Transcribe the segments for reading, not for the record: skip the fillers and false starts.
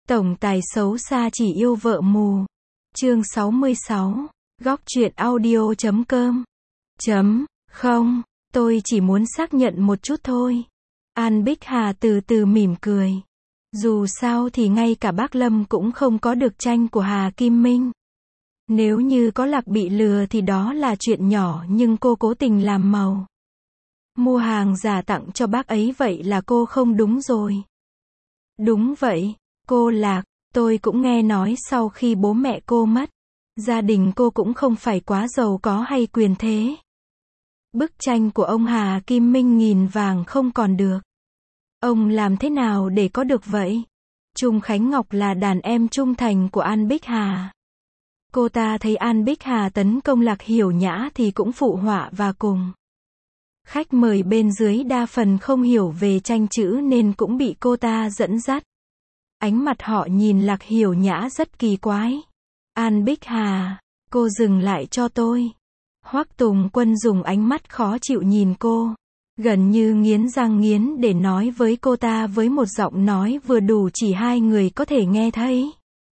Tổng tài xấu xa chỉ yêu vợ mù. Chương 66. Góc truyện audio.com. Không, tôi chỉ muốn xác nhận một chút thôi. An Bích Hà từ từ mỉm cười. Dù sao thì ngay cả bác Lâm cũng không có được tranh của Hà Kim Minh. Nếu như có Lạc bị lừa thì đó là chuyện nhỏ, nhưng cô cố tình làm màu. Mua hàng giả tặng cho bác ấy, vậy là cô không đúng rồi. Đúng vậy, cô Lạc, tôi cũng nghe nói sau khi bố mẹ cô mất, gia đình cô cũng không phải quá giàu có hay quyền thế. Bức tranh của ông Hà Kim Minh nghìn vàng không còn được. Ông làm thế nào để có được vậy? Trung Khánh Ngọc là đàn em trung thành của An Bích Hà. Cô ta thấy An Bích Hà tấn công Lạc Hiểu Nhã thì cũng phụ họa và cùng. Khách mời bên dưới đa phần không hiểu về tranh chữ nên cũng bị cô ta dẫn dắt. Ánh mặt họ nhìn Lạc Hiểu Nhã rất kỳ quái. An Bích Hà, cô dừng lại cho tôi. Hoắc Tùng Quân dùng ánh mắt khó chịu nhìn cô, gần như nghiến răng nghiến để nói với cô ta với một giọng nói vừa đủ chỉ hai người có thể nghe thấy.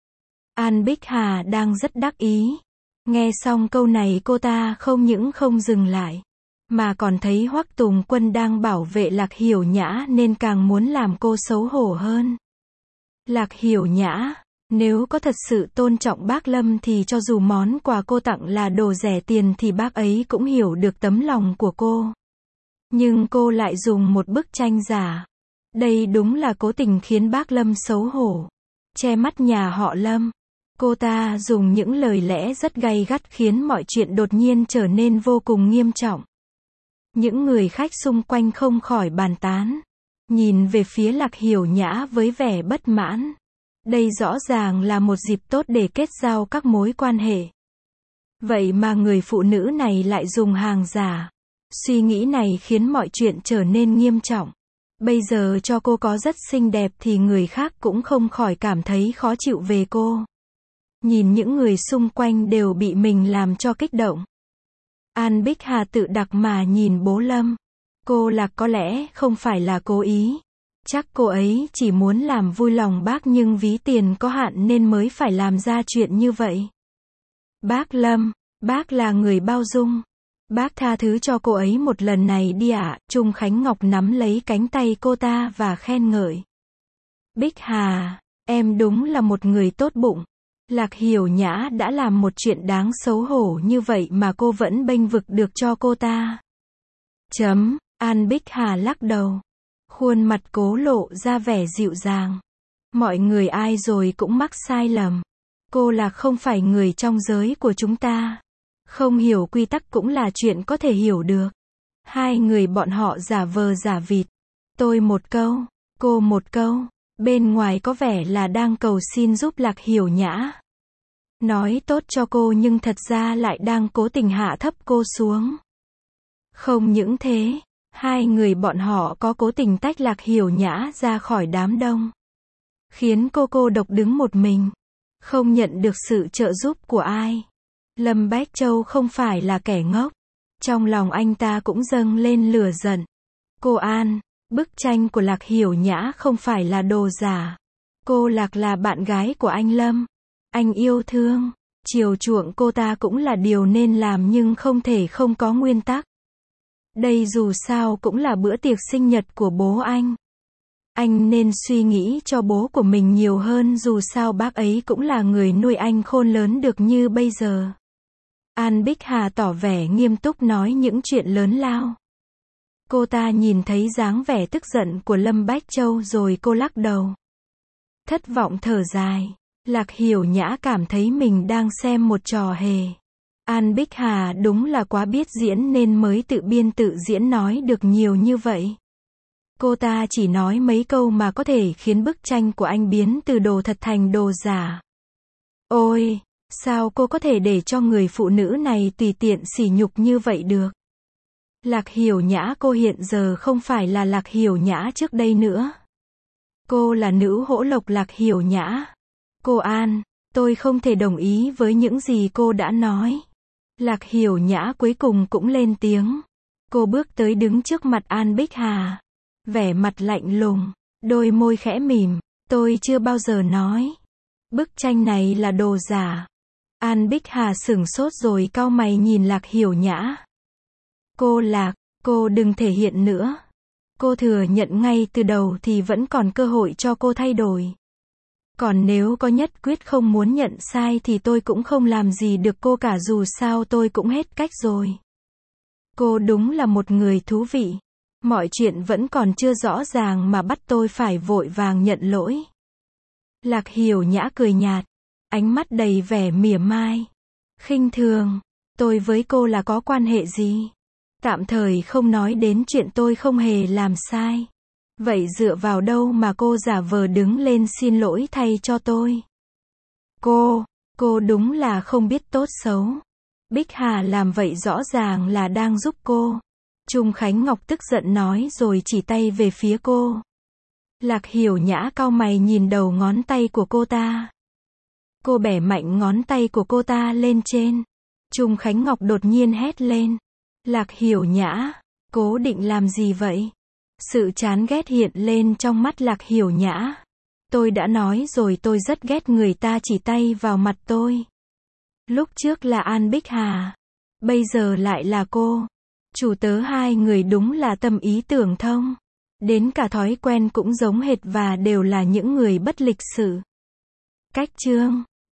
An Bích Hà đang rất đắc ý. Nghe xong câu này cô ta không những không dừng lại, mà còn thấy Hoắc Tùng Quân đang bảo vệ Lạc Hiểu Nhã nên càng muốn làm cô xấu hổ hơn. Lạc Hiểu Nhã, nếu có thật sự tôn trọng bác Lâm thì cho dù món quà cô tặng là đồ rẻ tiền thì bác ấy cũng hiểu được tấm lòng của cô. Nhưng cô lại dùng một bức tranh giả. Đây đúng là cố tình khiến bác Lâm xấu hổ. Che mắt nhà họ Lâm. Cô ta dùng những lời lẽ rất gay gắt khiến mọi chuyện đột nhiên trở nên vô cùng nghiêm trọng. Những người khách xung quanh không khỏi bàn tán. Nhìn về phía Lạc Hiểu Nhã với vẻ bất mãn. Đây rõ ràng là một dịp tốt để kết giao các mối quan hệ. Vậy mà người phụ nữ này lại dùng hàng giả. Suy nghĩ này khiến mọi chuyện trở nên nghiêm trọng. Bây giờ cho cô có rất xinh đẹp thì người khác cũng không khỏi cảm thấy khó chịu về cô. Nhìn những người xung quanh đều bị mình làm cho kích động. An Bích Hà tự đặc mà nhìn bố Lâm. Cô Lạc có lẽ không phải là cố ý. Chắc cô ấy chỉ muốn làm vui lòng bác nhưng ví tiền có hạn nên mới phải làm ra chuyện như vậy. Bác Lâm, bác là người bao dung. Bác tha thứ cho cô ấy một lần này đi ạ. Trung Khánh Ngọc nắm lấy cánh tay cô ta và khen ngợi. Bích Hà, em đúng là một người tốt bụng. Lạc Hiểu Nhã đã làm một chuyện đáng xấu hổ như vậy mà cô vẫn bênh vực được cho cô ta. An Bích Hà lắc đầu. Khuôn mặt cố lộ ra vẻ dịu dàng. Mọi người ai rồi cũng mắc sai lầm. Cô là không phải người trong giới của chúng ta. Không hiểu quy tắc cũng là chuyện có thể hiểu được. Hai người bọn họ giả vờ giả vịt. Tôi một câu, cô một câu. Bên ngoài có vẻ là đang cầu xin giúp Lạc Hiểu Nhã. Nói tốt cho cô nhưng thật ra lại đang cố tình hạ thấp cô xuống. Không những thế, hai người bọn họ có cố tình tách Lạc Hiểu Nhã ra khỏi đám đông. Khiến cô độc đứng một mình. Không nhận được sự trợ giúp của ai. Lâm Bách Châu không phải là kẻ ngốc. Trong lòng anh ta cũng dâng lên lửa giận. Cô An, bức tranh của Lạc Hiểu Nhã không phải là đồ giả. Cô Lạc là bạn gái của anh Lâm. Anh yêu thương, chiều chuộng cô ta cũng là điều nên làm nhưng không thể không có nguyên tắc. Đây dù sao cũng là bữa tiệc sinh nhật của bố anh. Anh nên suy nghĩ cho bố của mình nhiều hơn, dù sao bác ấy cũng là người nuôi anh khôn lớn được như bây giờ. An Bích Hà tỏ vẻ nghiêm túc nói những chuyện lớn lao. Cô ta nhìn thấy dáng vẻ tức giận của Lâm Bách Châu rồi cô lắc đầu. Thất vọng thở dài. Lạc Hiểu Nhã cảm thấy mình đang xem một trò hề. An Bích Hà đúng là quá biết diễn nên mới tự biên tự diễn nói được nhiều như vậy. Cô ta chỉ nói mấy câu mà có thể khiến bức tranh của anh biến từ đồ thật thành đồ giả. Ôi, sao cô có thể để cho người phụ nữ này tùy tiện sỉ nhục như vậy được? Lạc Hiểu Nhã cô hiện giờ không phải là Lạc Hiểu Nhã trước đây nữa. Cô là nữ hỗ lộc Lạc Hiểu Nhã. Cô An, tôi không thể đồng ý với những gì cô đã nói. Lạc Hiểu Nhã cuối cùng cũng lên tiếng. Cô bước tới đứng trước mặt An Bích Hà. Vẻ mặt lạnh lùng, đôi môi khẽ mỉm. Tôi chưa bao giờ nói. Bức tranh này là đồ giả. An Bích Hà sửng sốt rồi cau mày nhìn Lạc Hiểu Nhã. Cô Lạc, cô đừng thể hiện nữa. Cô thừa nhận ngay từ đầu thì vẫn còn cơ hội cho cô thay đổi. Còn nếu có nhất quyết không muốn nhận sai thì tôi cũng không làm gì được cô cả, dù sao tôi cũng hết cách rồi. Cô đúng là một người thú vị. Mọi chuyện vẫn còn chưa rõ ràng mà bắt tôi phải vội vàng nhận lỗi. Lạc Hiểu Nhã cười nhạt, ánh mắt đầy vẻ mỉa mai, khinh thường. Tôi với cô là có quan hệ gì? Tạm thời không nói đến chuyện tôi không hề làm sai. Vậy dựa vào đâu mà cô giả vờ đứng lên xin lỗi thay cho tôi? Cô đúng là không biết tốt xấu. Bích Hà làm vậy rõ ràng là đang giúp cô. Trung Khánh Ngọc tức giận nói rồi chỉ tay về phía cô. Lạc Hiểu Nhã cau mày nhìn đầu ngón tay của cô ta. Cô bẻ mạnh ngón tay của cô ta lên trên. Trung Khánh Ngọc đột nhiên hét lên. Lạc Hiểu Nhã, cố định làm gì vậy? Sự chán ghét hiện lên trong mắt Lạc Hiểu Nhã. Tôi đã nói rồi, tôi rất ghét người ta chỉ tay vào mặt tôi. Lúc trước là An Bích Hà, bây giờ lại là cô. Chủ tớ hai người đúng là tâm ý tưởng thông. Đến cả thói quen cũng giống hệt và đều là những người bất lịch sự. Cách chương